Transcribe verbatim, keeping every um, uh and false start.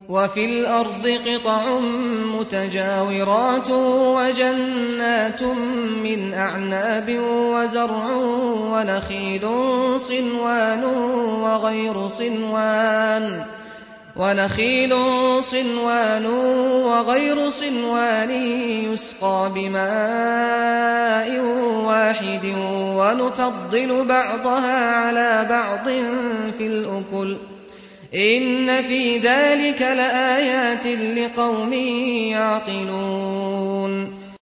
وفي الأرض قطع متجاورات وجنات من أعناب وزرع ونخيل صنوان وغير صنوان ونخيل صنوان وغير صنوان يسقى بماء واحد ونفضل بعضها على بعض في الأكل إن في ذلك لآيات لقوم يعقلون